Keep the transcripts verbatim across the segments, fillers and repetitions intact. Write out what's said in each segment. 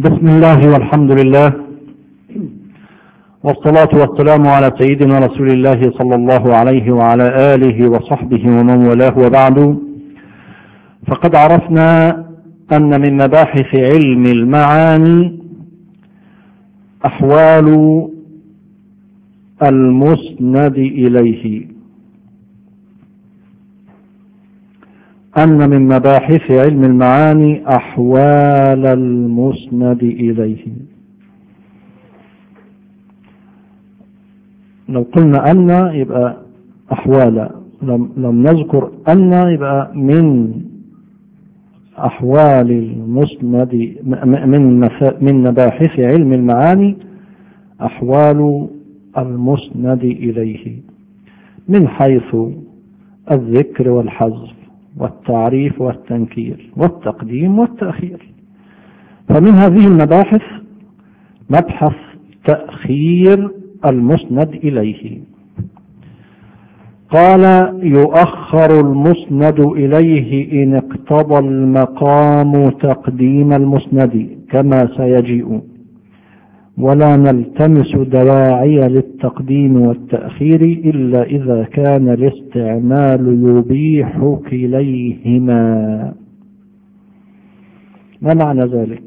بسم الله والحمد لله والصلاة والسلام على سيدنا رسول الله صلى الله عليه وعلى آله وصحبه ومن والاه، وبعد، فقد عرفنا أن من مباحث علم المعاني أحوال المسند إليه أن من مباحث علم المعاني أحوال المسند إليه. لو قلنا أن يبقى أحوال، لم, لم نذكر أن يبقى من أحوال المسند من من مباحث علم المعاني أحوال المسند إليه، من حيث الذكر والحذف والتعريف والتنكير والتقديم والتأخير. فمن هذه المباحث مبحث تأخير المسند إليه. قال: يؤخر المسند إليه إن اقتضى المقام تقديم المسند كما سيجيء، ولا نلتمس دواعي للتقديم والتأخير إلا إذا كان الاستعمال يبيح كليهما. ما معنى ذلك؟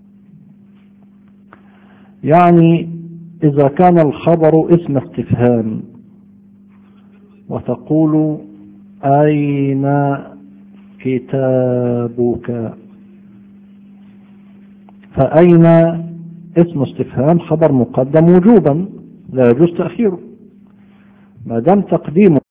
يعني إذا كان الخبر اسم استفهام وتقول أين كتابك، فأين اسم استفهام خبر مقدم وجوبا لا يجوز تأخيره، ما دام تقديمه